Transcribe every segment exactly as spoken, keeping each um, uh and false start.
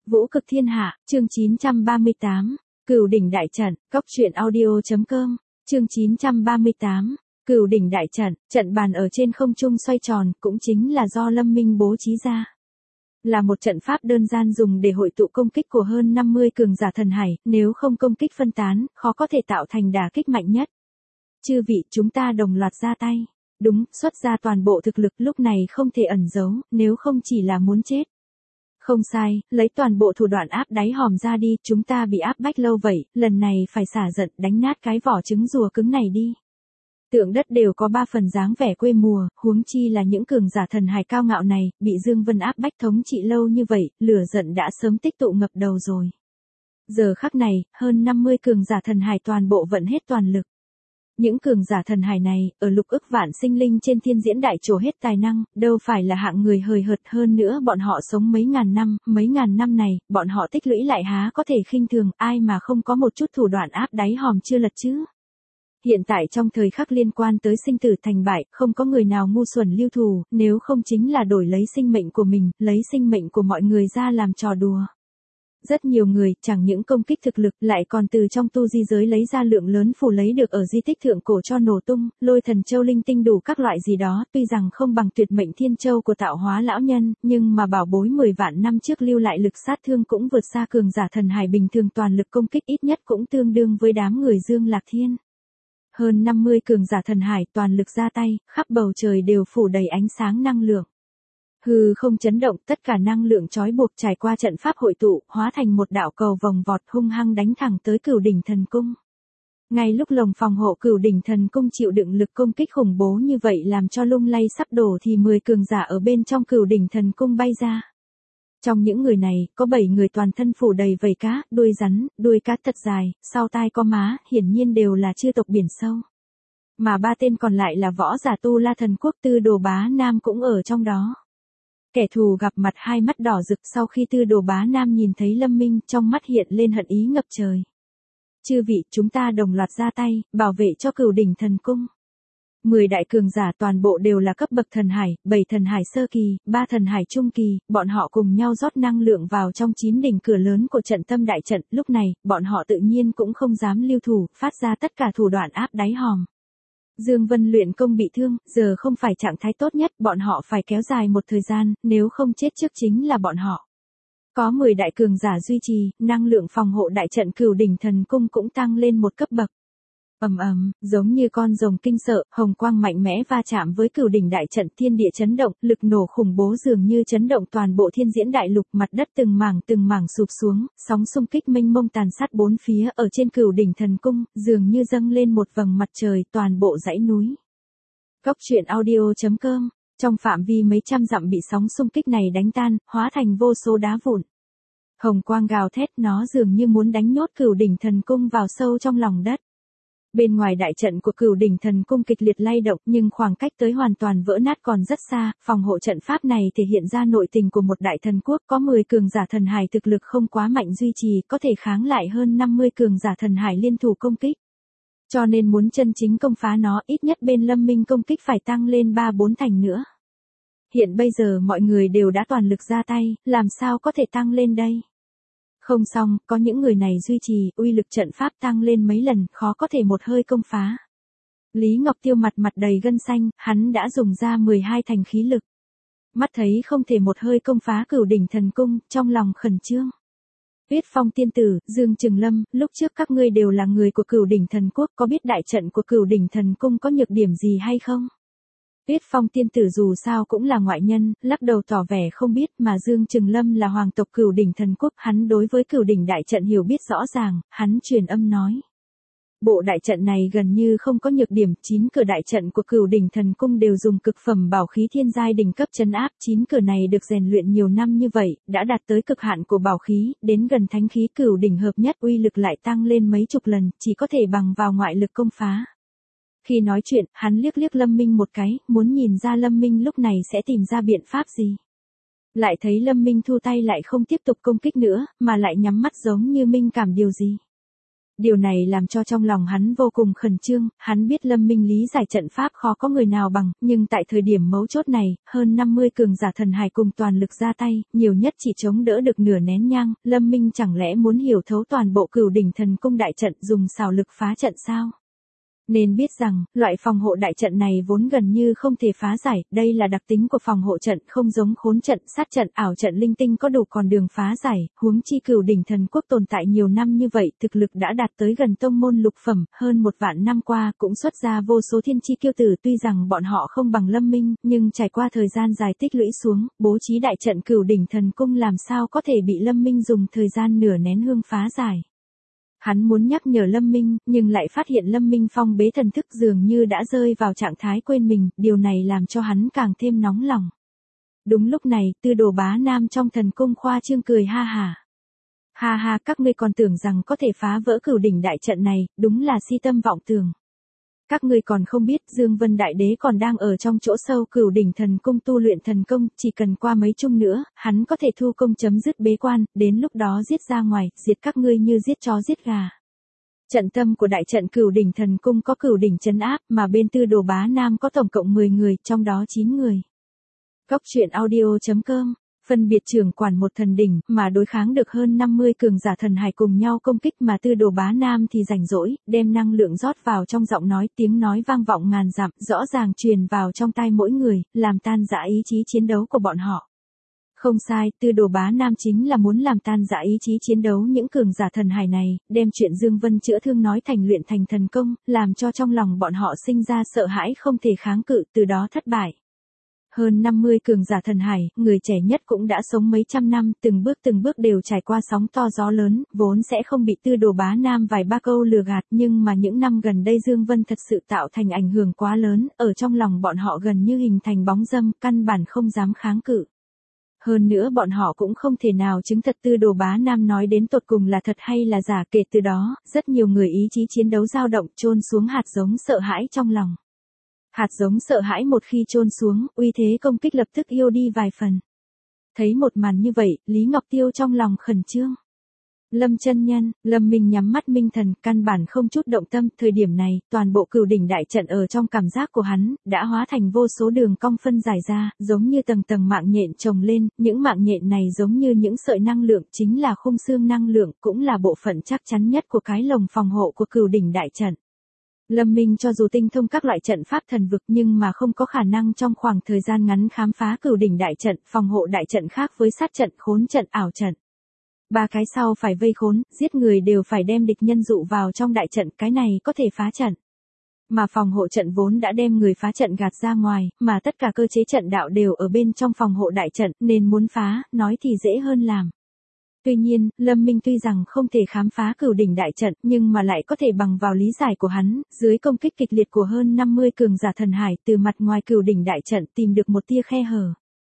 Vũ cực thiên hạ, chương chín trăm ba mươi tám, Cửu đỉnh đại trận, cóc truyện audio.com, chương chín trăm ba mươi tám, Cửu đỉnh đại trận, trận bàn ở trên không trung xoay tròn, cũng chính là do Lâm Minh bố trí ra. Là một trận pháp đơn giản dùng để hội tụ công kích của hơn năm mươi cường giả thần hải, nếu không công kích phân tán, khó có thể tạo thành đả kích mạnh nhất. Chư vị, chúng ta đồng loạt ra tay. Đúng, xuất ra toàn bộ thực lực lúc này không thể ẩn giấu, nếu không chỉ là muốn chết. Không sai, lấy toàn bộ thủ đoạn áp đáy hòm ra đi, chúng ta bị áp bách lâu vậy, lần này phải xả giận đánh nát cái vỏ trứng rùa cứng này đi. Tượng đất đều có ba phần dáng vẻ quê mùa, huống chi là những cường giả thần hài cao ngạo này, bị Dương Vân áp bách thống trị lâu như vậy, lửa giận đã sớm tích tụ ngập đầu rồi. Giờ khắc này, hơn năm mươi cường giả thần hài toàn bộ vận hết toàn lực. Những cường giả thần hài này, ở lục ức vạn sinh linh trên thiên diễn đại trổ hết tài năng, đâu phải là hạng người hời hợt, hơn nữa bọn họ sống mấy ngàn năm, mấy ngàn năm này, bọn họ tích lũy lại há có thể khinh thường, ai mà không có một chút thủ đoạn áp đáy hòm chưa lật chứ. Hiện tại trong thời khắc liên quan tới sinh tử thành bại, không có người nào ngu xuẩn lưu thù, nếu không chính là đổi lấy sinh mệnh của mình, lấy sinh mệnh của mọi người ra làm trò đùa. Rất nhiều người, chẳng những công kích thực lực, lại còn từ trong tu di giới lấy ra lượng lớn phù lấy được ở di tích thượng cổ cho nổ tung, lôi thần châu linh tinh đủ các loại gì đó, tuy rằng không bằng tuyệt mệnh thiên châu của tạo hóa lão nhân, nhưng mà bảo bối mười vạn năm trước lưu lại lực sát thương cũng vượt xa cường giả thần hải bình thường, toàn lực công kích ít nhất cũng tương đương với đám người Dương Lạc Thiên. Hơn năm mươi cường giả thần hải toàn lực ra tay, khắp bầu trời đều phủ đầy ánh sáng năng lượng. Hư không chấn động, tất cả năng lượng trói buộc trải qua trận pháp hội tụ, hóa thành một đạo cầu vòng vọt hung hăng đánh thẳng tới Cửu đỉnh thần cung. Ngay lúc lồng phòng hộ Cửu đỉnh thần cung chịu đựng lực công kích khủng bố như vậy làm cho lung lay sắp đổ thì mười cường giả ở bên trong Cửu đỉnh thần cung bay ra. Trong những người này, có bảy người toàn thân phủ đầy vảy cá, đuôi rắn, đuôi cá thật dài, sau tai có má, hiển nhiên đều là chư tộc biển sâu. Mà ba tên còn lại là võ giả Tu La Thần Quốc Tư Đồ Bá Nam cũng ở trong đó. Kẻ thù gặp mặt hai mắt đỏ rực, sau khi Tư Đồ Bá Nam nhìn thấy Lâm Minh, trong mắt hiện lên hận ý ngập trời. Chư vị, chúng ta đồng loạt ra tay, bảo vệ cho Cửu đỉnh thần cung. Mười đại cường giả toàn bộ đều là cấp bậc thần hải, bảy thần hải sơ kỳ, ba thần hải trung kỳ, bọn họ cùng nhau rót năng lượng vào trong chín đỉnh cửa lớn của trận tâm đại trận, lúc này, bọn họ tự nhiên cũng không dám lưu thủ, phát ra tất cả thủ đoạn áp đáy hòm. Dương Vân luyện công bị thương, giờ không phải trạng thái tốt nhất, bọn họ phải kéo dài một thời gian, nếu không chết trước chính là bọn họ. Có mười đại cường giả duy trì, năng lượng phòng hộ đại trận Cửu đỉnh thần cung cũng tăng lên một cấp bậc. Ầm ầm, giống như con rồng kinh sợ, hồng quang mạnh mẽ va chạm với Cửu đỉnh đại trận, thiên địa chấn động, lực nổ khủng bố dường như chấn động toàn bộ thiên diễn đại lục, mặt đất từng mảng từng mảng sụp xuống, sóng xung kích mênh mông tàn sát bốn phía, ở trên Cửu đỉnh thần cung, dường như dâng lên một vầng mặt trời, toàn bộ dãy núi. Cóc truyện audio.com, trong phạm vi mấy trăm dặm bị sóng xung kích này đánh tan, hóa thành vô số đá vụn. Hồng quang gào thét, nó dường như muốn đánh nhốt Cửu đỉnh thần cung vào sâu trong lòng đất. Bên ngoài đại trận của Cửu đỉnh thần cung kịch liệt lay động, nhưng khoảng cách tới hoàn toàn vỡ nát còn rất xa, phòng hộ trận pháp này thể hiện ra nội tình của một đại thần quốc, có mười cường giả thần hải thực lực không quá mạnh duy trì, có thể kháng lại hơn năm mươi cường giả thần hải liên thủ công kích. Cho nên muốn chân chính công phá nó, ít nhất bên Lâm Minh công kích phải tăng lên ba bốn thành nữa. Hiện bây giờ mọi người đều đã toàn lực ra tay, làm sao có thể tăng lên đây? Không xong, có những người này duy trì, uy lực trận pháp tăng lên mấy lần, khó có thể một hơi công phá. Lý Ngọc Tiêu mặt mặt đầy gân xanh, hắn đã dùng ra mười hai thành khí lực. Mắt thấy không thể một hơi công phá Cửu đỉnh thần cung, trong lòng khẩn trương. Tuyết Phong tiên tử, Dương Trừng Lâm, lúc trước các ngươi đều là người của Cửu đỉnh thần quốc, có biết đại trận của Cửu đỉnh thần cung có nhược điểm gì hay không? Tuyết Phong tiên tử dù sao cũng là ngoại nhân, lắc đầu tỏ vẻ không biết, mà Dương Trừng Lâm là hoàng tộc Cửu đỉnh thần quốc, hắn đối với Cửu đỉnh đại trận hiểu biết rõ ràng, hắn truyền âm nói. Bộ đại trận này gần như không có nhược điểm, chín cửa đại trận của Cửu đỉnh thần cung đều dùng cực phẩm bảo khí thiên giai đỉnh cấp trấn áp, chín cửa này được rèn luyện nhiều năm như vậy, đã đạt tới cực hạn của bảo khí, đến gần thánh khí Cửu đỉnh hợp nhất, uy lực lại tăng lên mấy chục lần, chỉ có thể bằng vào ngoại lực công phá. Khi nói chuyện, hắn liếc liếc Lâm Minh một cái, muốn nhìn ra Lâm Minh lúc này sẽ tìm ra biện pháp gì. Lại thấy Lâm Minh thu tay lại không tiếp tục công kích nữa, mà lại nhắm mắt giống như minh cảm điều gì. Điều này làm cho trong lòng hắn vô cùng khẩn trương, hắn biết Lâm Minh lý giải trận pháp khó có người nào bằng, nhưng tại thời điểm mấu chốt này, hơn năm mươi cường giả thần hải cùng toàn lực ra tay, nhiều nhất chỉ chống đỡ được nửa nén nhang, Lâm Minh chẳng lẽ muốn hiểu thấu toàn bộ Cửu Đỉnh Thần Cung đại trận dùng xảo lực phá trận sao? Nên biết rằng, loại phòng hộ đại trận này vốn gần như không thể phá giải, đây là đặc tính của phòng hộ trận, không giống khốn trận, sát trận, ảo trận linh tinh có đủ con đường phá giải, huống chi Cửu Đỉnh Thần Quốc tồn tại nhiều năm như vậy, thực lực đã đạt tới gần tông môn lục phẩm, hơn một vạn năm qua cũng xuất ra vô số thiên chi kiêu tử, tuy rằng bọn họ không bằng Lâm Minh, nhưng trải qua thời gian dài tích lũy xuống, bố trí đại trận Cửu Đỉnh Thần Cung làm sao có thể bị Lâm Minh dùng thời gian nửa nén hương phá giải. Hắn muốn nhắc nhở Lâm Minh, nhưng lại phát hiện Lâm Minh phong bế thần thức dường như đã rơi vào trạng thái quên mình, điều này làm cho hắn càng thêm nóng lòng. Đúng lúc này, Tư Đồ Bá Nam trong thần cung khoa trương cười ha hả. Ha ha, các ngươi còn tưởng rằng có thể phá vỡ Cửu Đỉnh đại trận này, đúng là si tâm vọng tưởng. Các ngươi còn không biết Dương Vân Đại Đế còn đang ở trong chỗ sâu Cửu Đỉnh Thần Cung tu luyện thần công, chỉ cần qua mấy chung nữa, hắn có thể thu công chấm dứt bế quan, đến lúc đó giết ra ngoài, diệt các ngươi như giết chó giết gà. Trận tâm của đại trận Cửu Đỉnh Thần Cung có Cửu Đỉnh trấn áp, mà bên Tư Đồ Bá Nam có tổng cộng mười người, trong đó chín người. Góc truyện audio chấm com phân biệt trưởng quản một thần đỉnh, mà đối kháng được hơn năm mươi cường giả thần hải cùng nhau công kích, mà Tư Đồ Bá Nam thì rảnh rỗi, đem năng lượng rót vào trong giọng nói, tiếng nói vang vọng ngàn dặm, rõ ràng truyền vào trong tai mỗi người, làm tan rã ý chí chiến đấu của bọn họ. Không sai, Tư Đồ Bá Nam chính là muốn làm tan rã ý chí chiến đấu những cường giả thần hải này, đem chuyện Dương Vân chữa thương nói thành luyện thành thần công, làm cho trong lòng bọn họ sinh ra sợ hãi không thể kháng cự, từ đó thất bại. Hơn năm mươi cường giả thần hải, người trẻ nhất cũng đã sống mấy trăm năm, từng bước từng bước đều trải qua sóng to gió lớn, vốn sẽ không bị Tư Đồ Bá Nam vài ba câu lừa gạt, nhưng mà những năm gần đây Dương Vân thật sự tạo thành ảnh hưởng quá lớn, ở trong lòng bọn họ gần như hình thành bóng dâm, căn bản không dám kháng cự. Hơn nữa bọn họ cũng không thể nào chứng thật Tư Đồ Bá Nam nói đến tột cùng là thật hay là giả, kể từ đó, rất nhiều người ý chí chiến đấu dao động, chôn xuống hạt giống sợ hãi trong lòng. Hạt giống sợ hãi một khi chôn xuống, uy thế công kích lập tức yếu đi vài phần. Thấy một màn như vậy, Lý Ngọc Tiêu trong lòng khẩn trương. Lâm chân nhân, Lâm Minh nhắm mắt minh thần, căn bản không chút động tâm, thời điểm này, toàn bộ Cửu Đỉnh đại trận ở trong cảm giác của hắn, đã hóa thành vô số đường cong phân giải ra, giống như tầng tầng mạng nhện chồng lên, những mạng nhện này giống như những sợi năng lượng, chính là khung xương năng lượng, cũng là bộ phận chắc chắn nhất của cái lồng phòng hộ của Cửu Đỉnh đại trận. Lâm Minh cho dù tinh thông các loại trận pháp thần vực nhưng mà không có khả năng trong khoảng thời gian ngắn khám phá Cửu Đỉnh đại trận, phòng hộ đại trận khác với sát trận, khốn trận, ảo trận. Ba cái sau phải vây khốn, giết người đều phải đem địch nhân dụ vào trong đại trận, cái này có thể phá trận. Mà phòng hộ trận vốn đã đem người phá trận gạt ra ngoài, mà tất cả cơ chế trận đạo đều ở bên trong phòng hộ đại trận, nên muốn phá, nói thì dễ hơn làm. Tuy nhiên, Lâm Minh tuy rằng không thể khám phá Cửu Đỉnh đại trận, nhưng mà lại có thể bằng vào lý giải của hắn, dưới công kích kịch liệt của hơn năm mươi cường giả thần hải, từ mặt ngoài Cửu Đỉnh đại trận tìm được một tia khe hở.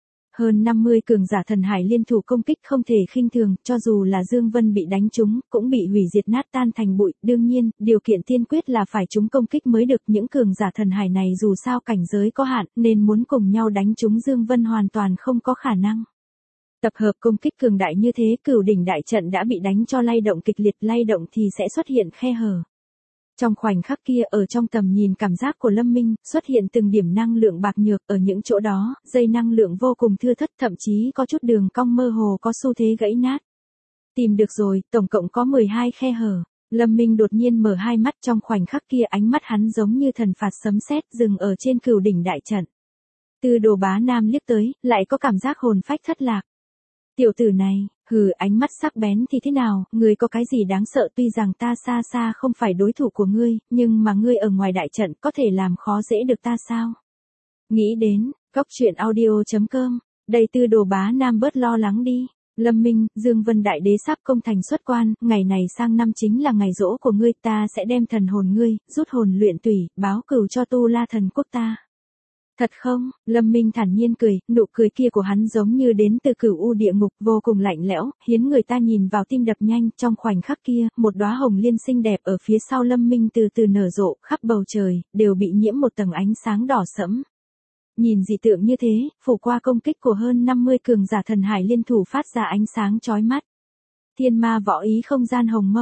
Hơn năm mươi cường giả thần hải liên thủ công kích không thể khinh thường, cho dù là Dương Vân bị đánh trúng, cũng bị hủy diệt nát tan thành bụi, đương nhiên, điều kiện tiên quyết là phải chúng công kích mới được, những cường giả thần hải này dù sao cảnh giới có hạn, nên muốn cùng nhau đánh trúng Dương Vân hoàn toàn không có khả năng. Tập hợp công kích cường đại như thế, Cửu Đỉnh đại trận đã bị đánh cho lay động kịch liệt, lay động thì sẽ xuất hiện khe hở. Trong khoảnh khắc kia, ở trong tầm nhìn cảm giác của Lâm Minh, xuất hiện từng điểm năng lượng bạc nhược, ở những chỗ đó, dây năng lượng vô cùng thưa thớt, thậm chí có chút đường cong mơ hồ có xu thế gãy nát. Tìm được rồi, tổng cộng có mười hai khe hở. Lâm Minh đột nhiên mở hai mắt, trong khoảnh khắc kia ánh mắt hắn giống như thần phạt sấm sét dừng ở trên Cửu Đỉnh đại trận. Tư Đồ Bá Nam liếc tới, lại có cảm giác hồn phách thất lạc. Tiểu tử này, hừ, ánh mắt sắc bén thì thế nào, ngươi có cái gì đáng sợ, tuy rằng ta xa xa không phải đối thủ của ngươi, nhưng mà ngươi ở ngoài đại trận có thể làm khó dễ được ta sao? Nghĩ đến, góc truyện audio chấm com, đây Tư Đồ Bá Nam bớt lo lắng đi. Lâm Minh, Dương Vân Đại Đế sắp công thành xuất quan, ngày này sang năm chính là ngày giỗ của ngươi, ta sẽ đem thần hồn ngươi, rút hồn luyện tủy, báo cừu cho Tu La thần quốc ta. Thật không? Lâm Minh thản nhiên cười, nụ cười kia của hắn giống như đến từ cửu u địa ngục, vô cùng lạnh lẽo, khiến người ta nhìn vào tim đập nhanh, trong khoảnh khắc kia, một đóa hồng liên xinh đẹp ở phía sau Lâm Minh từ từ nở rộ, khắp bầu trời, đều bị nhiễm một tầng ánh sáng đỏ sẫm. Nhìn dị tượng như thế, phủ qua công kích của hơn năm mươi cường giả thần hải liên thủ phát ra ánh sáng chói mắt. Thiên ma võ ý không gian hồng mông.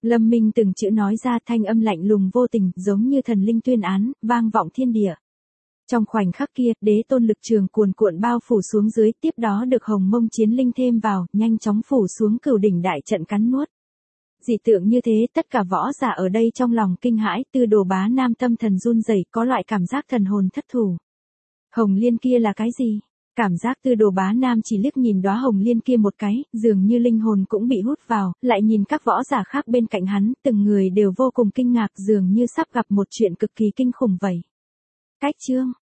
Lâm Minh từng chữ nói ra, thanh âm lạnh lùng vô tình, giống như thần linh tuyên án, vang vọng thiên địa. Trong khoảnh khắc kia, đế tôn lực trường cuồn cuộn bao phủ xuống dưới, tiếp đó được hồng mông chiến linh thêm vào, nhanh chóng phủ xuống cửu đỉnh đại trận cắn nuốt. Dị tượng như thế, tất cả võ giả ở đây trong lòng kinh hãi, Tư Đồ Bá Nam tâm thần run rẩy, có loại cảm giác thần hồn thất thủ. Hồng liên kia là cái gì? Cảm giác Tư Đồ Bá Nam chỉ liếc nhìn đóa hồng liên kia một cái, dường như linh hồn cũng bị hút vào, lại nhìn các võ giả khác bên cạnh hắn, từng người đều vô cùng kinh ngạc, dường như sắp gặp một chuyện cực kỳ kinh khủng vậy. Cách chương